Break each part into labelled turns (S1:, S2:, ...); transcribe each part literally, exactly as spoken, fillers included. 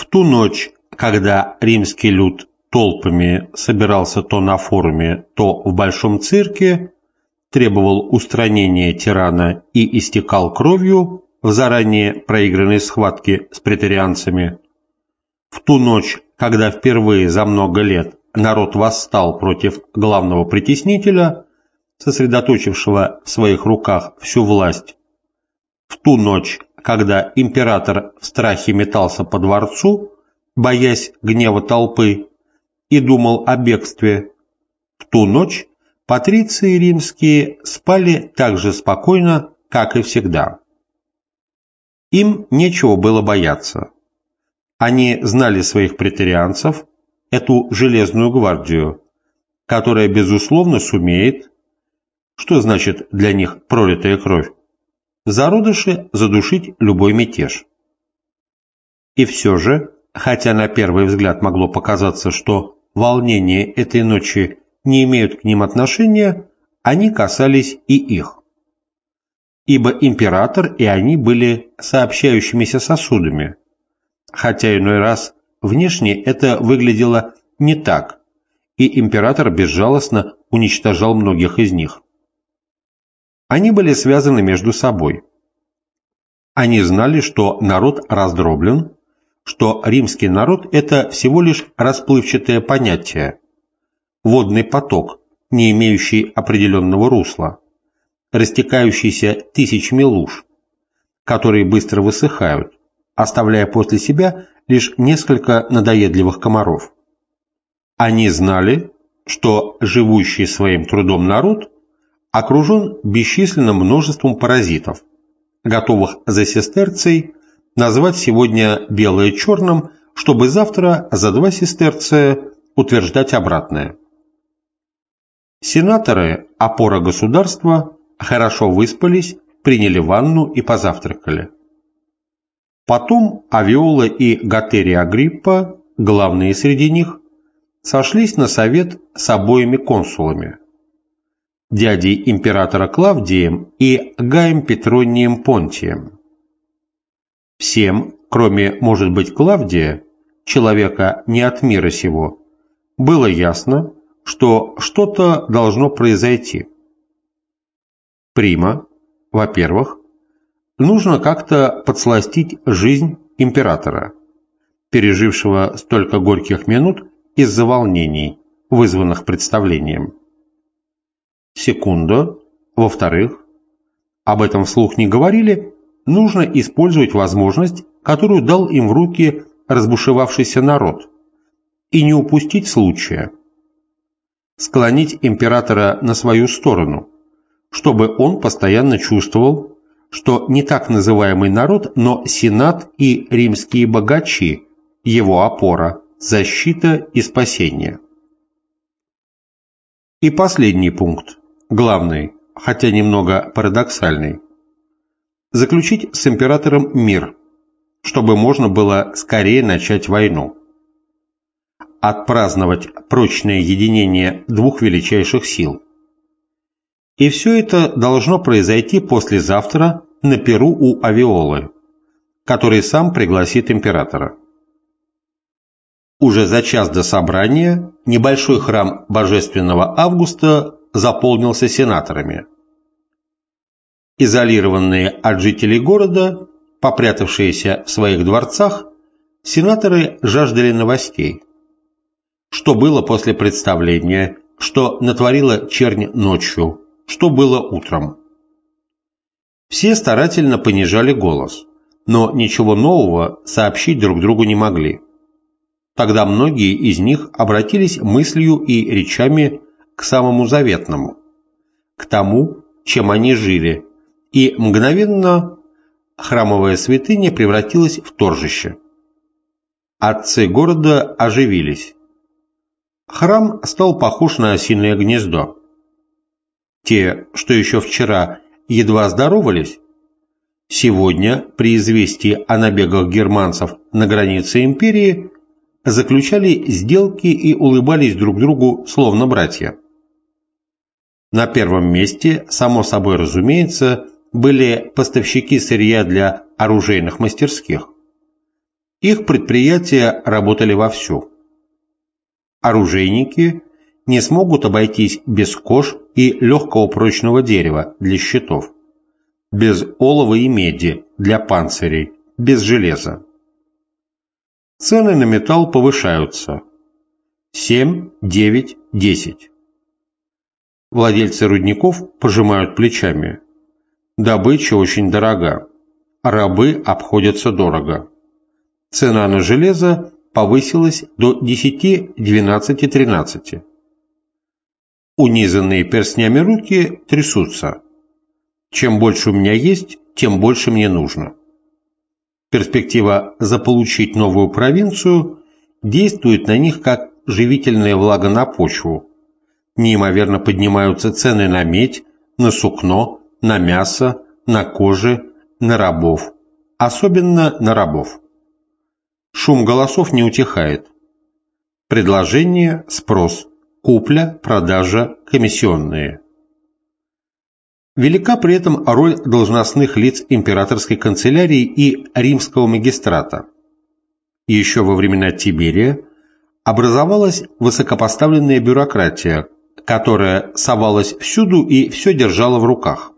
S1: ту ночь, когда римский люд толпами собирался то на форуме, то в большом цирке, требовал устранения тирана и истекал кровью в заранее проигранной схватке с преторианцами, в ту ночь, когда впервые за много лет народ восстал против главного притеснителя, сосредоточившего в своих руках всю власть, в ту ночь, когда император в страхе метался по дворцу, боясь гнева толпы, и думал о бегстве, в ту ночь патриции римские спали так же спокойно, как и всегда. Им нечего было бояться. Они знали своих преторианцев, эту железную гвардию, которая, безусловно, сумеет, что значит для них пролитая кровь, в зародыше задушить любой мятеж. И все же, хотя на первый взгляд могло показаться, что волнения этой ночи не имеют к ним отношения, они касались и их. Ибо император и они были сообщающимися сосудами, хотя иной раз внешне это выглядело не так, и император безжалостно уничтожал многих из них. Они были связаны между собой. Они знали, что народ раздроблен, что римский народ – это всего лишь расплывчатое понятие, водный поток, не имеющий определенного русла, растекающийся тысячами луж, которые быстро высыхают, оставляя после себя лишь несколько надоедливых комаров. Они знали, что живущий своим трудом народ окружен бесчисленным множеством паразитов, готовых за сестерций назвать сегодня белое черным, чтобы завтра за два сестерция утверждать обратное. Сенаторы, опора государства, хорошо выспались, приняли ванну и позавтракали. Потом Авиола и Гатерия Агриппа, главные среди них, сошлись на совет с обоими консулами, дядей императора Клавдием и Гаем Петронием Понтием. Всем, кроме, может быть, Клавдия, человека не от мира сего, было ясно, что что-то должно произойти. Прима, во-первых, нужно как-то подсластить жизнь императора, пережившего столько горьких минут из-за волнений, вызванных представлением. Секунда, во-вторых, об этом вслух не говорили, нужно использовать возможность, которую дал им в руки разбушевавшийся народ, и не упустить случая. Склонить императора на свою сторону, чтобы он постоянно чувствовал, что не так называемый народ, но сенат и римские богачи – его опора, защита и спасение. И последний пункт, главный, хотя немного парадоксальный. Заключить с императором мир, чтобы можно было скорее начать войну. Отпраздновать прочное единение двух величайших сил. И все это должно произойти послезавтра на пиру у Авиолы, который сам пригласит императора. Уже за час до собрания небольшой храм Божественного Августа заполнился сенаторами. Изолированные от жителей города, попрятавшиеся в своих дворцах, сенаторы жаждали новостей. Что было после представления, что натворила чернь ночью, что было утром. Все старательно понижали голос, но ничего нового сообщить друг другу не могли. Тогда многие из них обратились мыслью и речами к самому заветному, к тому, чем они жили, и мгновенно храмовая святыня превратилась в торжище. Отцы города оживились. Храм стал похож на осиное гнездо. Те, что еще вчера едва здоровались, сегодня, при известии о набегах германцев на границе империи, заключали сделки и улыбались друг другу, словно братья. На первом месте, само собой разумеется, были поставщики сырья для оружейных мастерских. Их предприятия работали вовсю. Оружейники не смогут обойтись без кож и легкого прочного дерева для щитов, без олова и меди для панцирей, без железа. Цены на металл повышаются. семь, девять, десять. Владельцы рудников пожимают плечами. Добыча очень дорога, рабы обходятся дорого. Цена на железо повысилась до десяти, двенадцати, тринадцати. Унизанные перстнями руки трясутся. Чем больше у меня есть, тем больше мне нужно. Перспектива заполучить новую провинцию действует на них как живительная влага на почву. Неимоверно поднимаются цены на медь, на сукно, на мясо, на кожи, на рабов. Особенно на рабов. Шум голосов не утихает. Предложение, спрос, купля, продажа, комиссионные. Велика при этом роль должностных лиц императорской канцелярии и римского магистрата. Еще во времена Тиберия образовалась высокопоставленная бюрократия, которая совалась всюду и все держала в руках.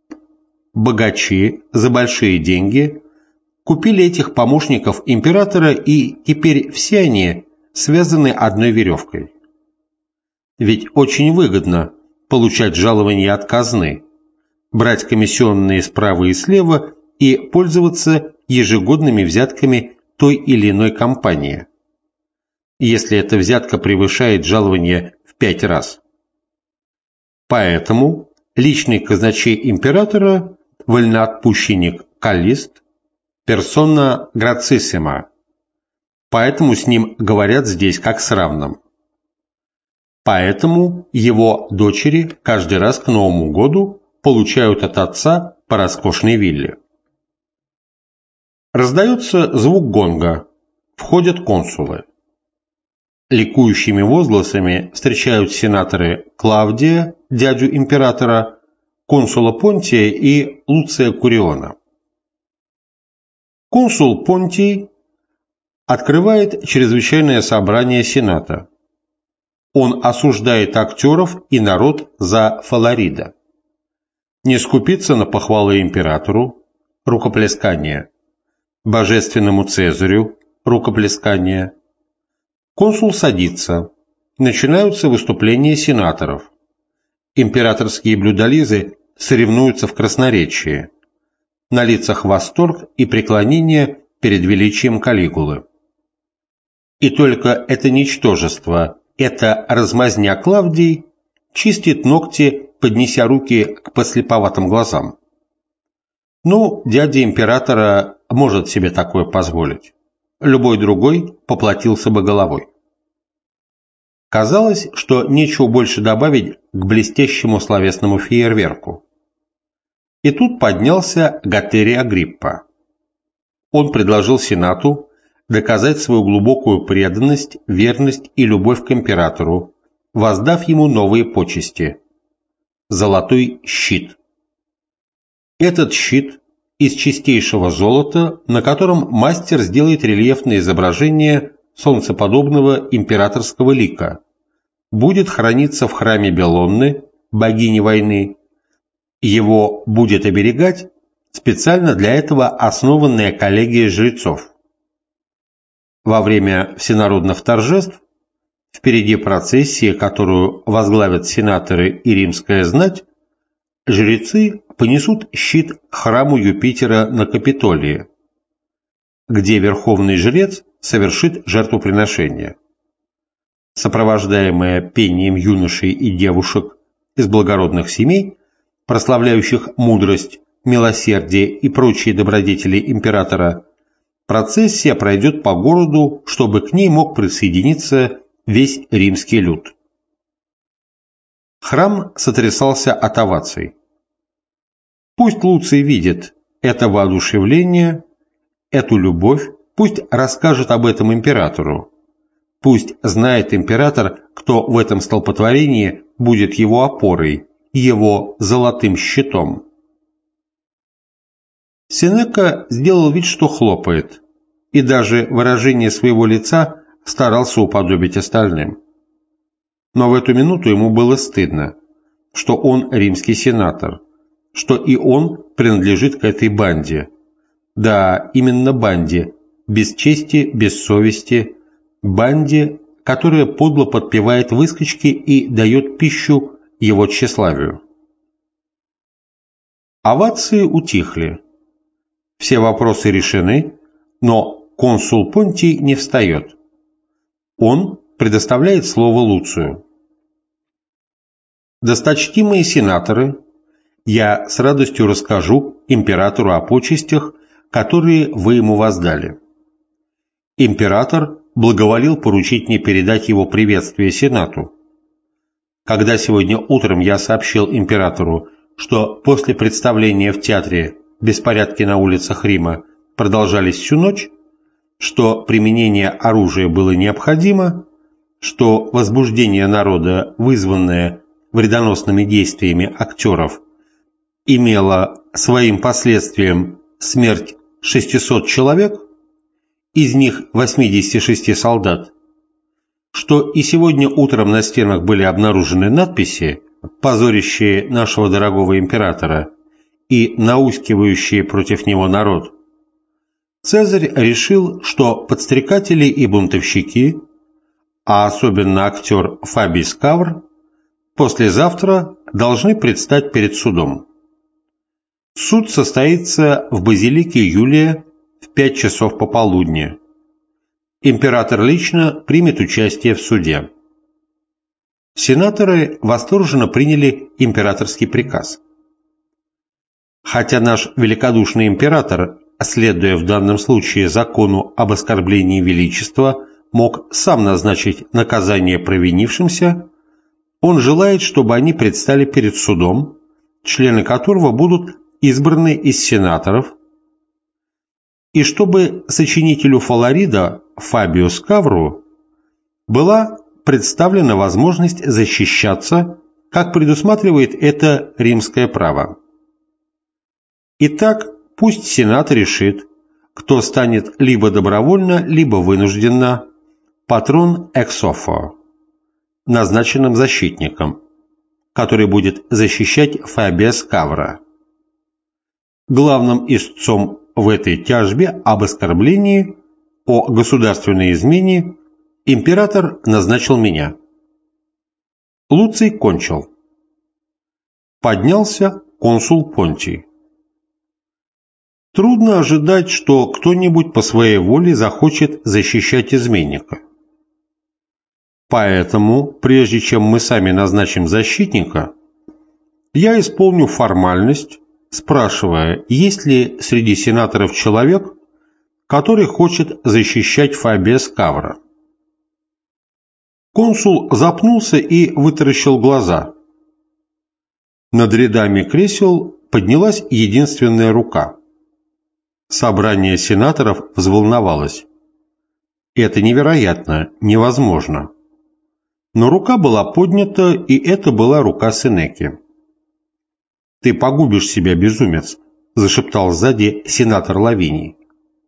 S1: Богачи за большие деньги купили этих помощников императора, и теперь все они связаны одной веревкой. Ведь очень выгодно получать жалования от казны, брать комиссионные справа и слева и пользоваться ежегодными взятками той или иной компании, если эта взятка превышает жалование в пять раз. Поэтому личный казначей императора, вольноотпущенник Каллист, персона грациссима, поэтому с ним говорят здесь как с равным. Поэтому его дочери каждый раз к Новому году получают от отца по роскошной вилле. Раздается звук гонга, входят консулы. Ликующими возгласами встречают сенаторы Клавдия, дядю императора, консула Понтия и Луция Куриона. Консул Понтий открывает чрезвычайное собрание Сената. Он осуждает актеров и народ за Фаларида. Не скупиться на похвалы императору, рукоплескание, божественному Цезарю, рукоплескание. Консул садится. Начинаются выступления сенаторов. Императорские блюдолизы соревнуются в красноречии. На лицах восторг и преклонение перед величием Калигулы. И только это ничтожество, это размазня Клавдий, чистит ногти, поднеся руки к подслеповатым глазам. Ну, дядя императора может себе такое позволить. Любой другой поплатился бы головой. Казалось, что нечего больше добавить к блестящему словесному фейерверку. И тут поднялся Готерий Агриппа. Он предложил Сенату доказать свою глубокую преданность, верность и любовь к императору, воздав ему новые почести – золотой щит. Этот щит из чистейшего золота, на котором мастер сделает рельефное изображение солнцеподобного императорского лика, будет храниться в храме Белонны, богини войны. Его будет оберегать специально для этого основанная коллегия жрецов. Во время всенародных торжеств впереди процессии, которую возглавят сенаторы и римская знать, жрецы понесут щит к храму Юпитера на Капитолии, где верховный жрец совершит жертвоприношение. Сопровождаемая пением юношей и девушек из благородных семей, прославляющих мудрость, милосердие и прочие добродетели императора, процессия пройдет по городу, чтобы к ней мог присоединиться весь римский люд. Храм сотрясался от оваций. Пусть Луций видит это воодушевление, эту любовь, пусть расскажет об этом императору. Пусть знает император, кто в этом столпотворении будет его опорой, его золотым щитом. Сенека сделал вид, что хлопает, и даже выражение своего лица старался уподобить остальным. Но в эту минуту ему было стыдно, что он римский сенатор, что и он принадлежит к этой банде. Да, именно банде, без чести, без совести, банде, которая подло подпевает выскочки и дает пищу его тщеславию. Овации утихли. Все вопросы решены, но консул Понтий не встает. Он предоставляет слово Луцию. Досточтимые сенаторы, я с радостью расскажу императору о почестях, которые вы ему воздали. Император благоволил поручить мне передать его приветствие Сенату. Когда сегодня утром я сообщил императору, что после представления в театре беспорядки на улицах Рима продолжались всю ночь, что применение оружия было необходимо, что возбуждение народа, вызванное вредоносными действиями актеров, имело своим последствием смерть шестисот человек, из них восьмидесяти шести солдат, что и сегодня утром на стенах были обнаружены надписи, позорящие нашего дорогого императора и наускивающие против него народ, Цезарь решил, что подстрекатели и бунтовщики, а особенно актер Фабий Скавр, послезавтра должны предстать перед судом. Суд состоится в базилике Юлия в пять часов пополудни. Император лично примет участие в суде. Сенаторы восторженно приняли императорский приказ. Хотя наш великодушный император, следуя в данном случае закону об оскорблении величества, мог сам назначить наказание провинившимся, он желает, чтобы они предстали перед судом, члены которого будут избраны из сенаторов, и чтобы сочинителю Фаларида Фабию Скавру была представлена возможность защищаться, как предусматривает это римское право. Итак, пусть Сенат решит, кто станет либо добровольно, либо вынужденно патрон экс-оффо, назначенным защитником, который будет защищать Фабия Скавра. Главным истцом в этой тяжбе об оскорблении, о государственной измене император назначил меня. Луций кончил. Поднялся консул Понтий. Трудно ожидать, что кто-нибудь по своей воле захочет защищать изменника. Поэтому, прежде чем мы сами назначим защитника, я исполню формальность, спрашивая, есть ли среди сенаторов человек, который хочет защищать Фабия Скавра. Консул запнулся и вытаращил глаза. Над рядами кресел поднялась единственная рука. Собрание сенаторов взволновалось. Это невероятно, невозможно. Но рука была поднята, и это была рука Сенеки. «Ты погубишь себя, безумец», – зашептал сзади сенатор Лавиний.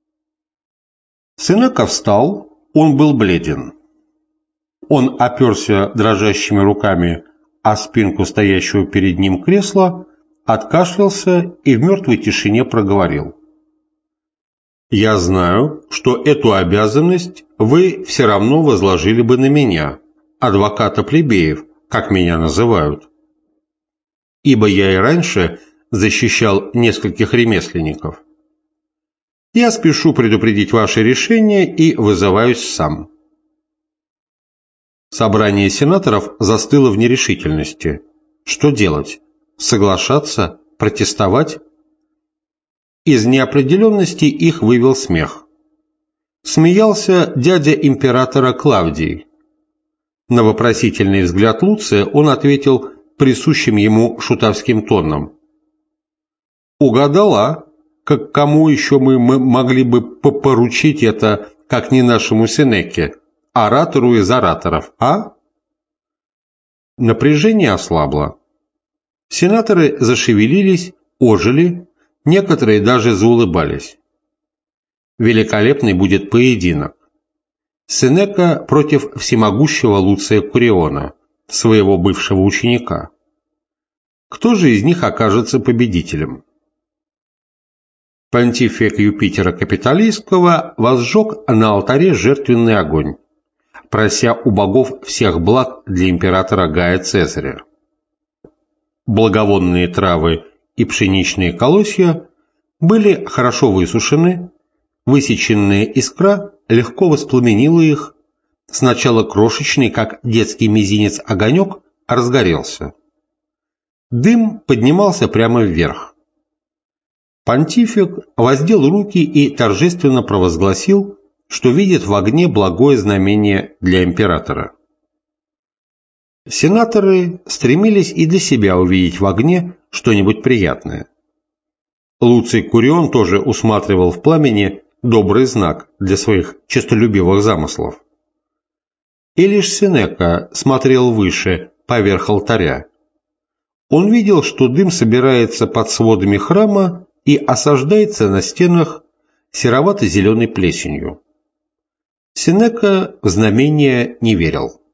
S1: Сенека встал, он был бледен. Он оперся дрожащими руками о спинку стоящего перед ним кресла, откашлялся и в мертвой тишине проговорил. «Я знаю, что эту обязанность вы все равно возложили бы на меня, адвоката плебеев, как меня называют. Ибо я и раньше защищал нескольких ремесленников. Я спешу предупредить ваше решение и вызываюсь сам». Собрание сенаторов застыло в нерешительности. Что делать? Соглашаться? Протестовать? Из неопределенности их вывел смех. Смеялся дядя императора Клавдий. На вопросительный взгляд Луция он ответил присущим ему шутовским тоном. «Угадала, как кому еще мы, мы могли бы поручить это, как не нашему Сенеке, оратору из ораторов, а?» Напряжение ослабло. Сенаторы зашевелились, ожили, некоторые даже заулыбались. великолепный будет поединок. Сенека против всемогущего Луция Куриона, своего бывшего ученика. Кто же из них окажется победителем? Понтифик Юпитера Капитолийского возжег на алтаре жертвенный огонь, прося у богов всех благ для императора Гая Цезаря. Благовонные травы и пшеничные колосья были хорошо высушены, высеченная искра легко воспламенила их, сначала крошечный, как детский мизинец, огонек разгорелся. Дым поднимался прямо вверх. Понтифик воздел руки и торжественно провозгласил, что видит в огне благое знамение для императора. Сенаторы стремились и для себя увидеть в огне что-нибудь приятное. Луций Курион тоже усматривал в пламени добрый знак для своих честолюбивых замыслов. И лишь Сенека смотрел выше, поверх алтаря. Он видел, что дым собирается под сводами храма и осаждается на стенах серовато-зеленой плесенью. Сенека в знамение не верил.